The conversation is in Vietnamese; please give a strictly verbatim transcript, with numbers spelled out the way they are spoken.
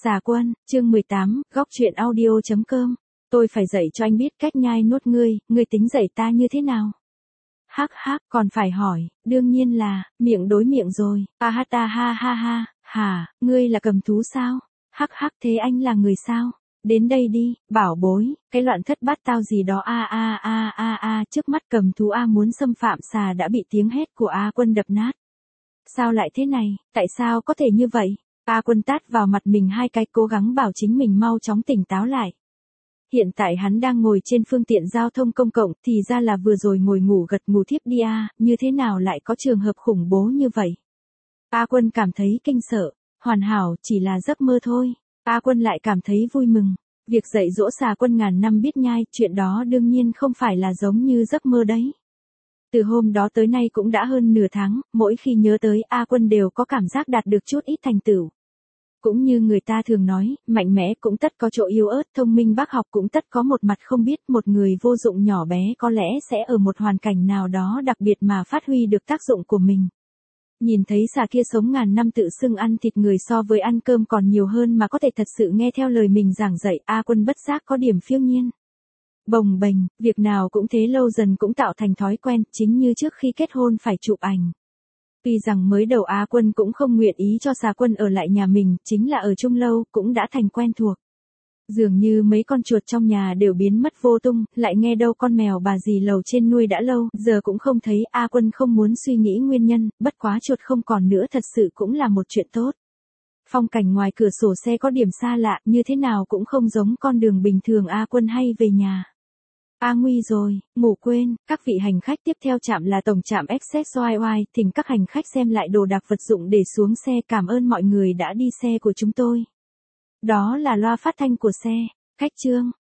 Xà Quân, chương mười tám, góc truyện audio chấm com. Tôi phải dạy cho anh biết cách nhai nuốt ngươi, ngươi tính dạy ta như thế nào? Hắc hắc, còn phải hỏi, đương nhiên là, miệng đối miệng rồi, a ha ta ha ha ha, hả, ngươi là cầm thú sao? Hắc hắc, thế anh là người sao? Đến đây đi, bảo bối, cái loạn thất bát tao gì đó a a a a a, trước mắt cầm thú A muốn xâm phạm xà đã bị tiếng hét của A Quân đập nát. Sao lại thế này, tại sao có thể như vậy? A Quân tát vào mặt mình hai cái, cố gắng bảo chính mình mau chóng tỉnh táo lại. Hiện tại hắn đang ngồi trên phương tiện giao thông công cộng, thì ra là vừa rồi ngồi ngủ gật ngủ thiếp đi a, như thế nào lại có trường hợp khủng bố như vậy? A Quân cảm thấy kinh sợ, hoàn hảo chỉ là giấc mơ thôi. A Quân lại cảm thấy vui mừng. Việc dạy dỗ Xà Quân ngàn năm biết nhai, chuyện đó đương nhiên không phải là giống như giấc mơ đấy. Từ hôm đó tới nay cũng đã hơn nửa tháng, mỗi khi nhớ tới A Quân đều có cảm giác đạt được chút ít thành tựu. Cũng như người ta thường nói, mạnh mẽ cũng tất có chỗ yếu ớt, thông minh bác học cũng tất có một mặt không biết, một người vô dụng nhỏ bé có lẽ sẽ ở một hoàn cảnh nào đó đặc biệt mà phát huy được tác dụng của mình. Nhìn thấy xà kia sống ngàn năm tự xưng ăn thịt người so với ăn cơm còn nhiều hơn mà có thể thật sự nghe theo lời mình giảng dạy, A Quân bất giác có điểm phiêu nhiên. Bồng bềnh, việc nào cũng thế lâu dần cũng tạo thành thói quen, chính như trước khi kết hôn phải chụp ảnh. Tuy rằng mới đầu A Quân cũng không nguyện ý cho Xà Quân ở lại nhà mình, chính là ở chung lâu, cũng đã thành quen thuộc. Dường như mấy con chuột trong nhà đều biến mất vô tung, lại nghe đâu con mèo bà dì lầu trên nuôi đã lâu, giờ cũng không thấy. A Quân không muốn suy nghĩ nguyên nhân, bất quá chuột không còn nữa thật sự cũng là một chuyện tốt. Phong cảnh ngoài cửa sổ xe có điểm xa lạ, như thế nào cũng không giống con đường bình thường A Quân hay về nhà. A nguy rồi, ngủ quên, các vị hành khách tiếp theo trạm là tổng trạm Access i i, thỉnh các hành khách xem lại đồ đạc vật dụng để xuống xe, cảm ơn mọi người đã đi xe của chúng tôi. Đó là loa phát thanh của xe, khách trương,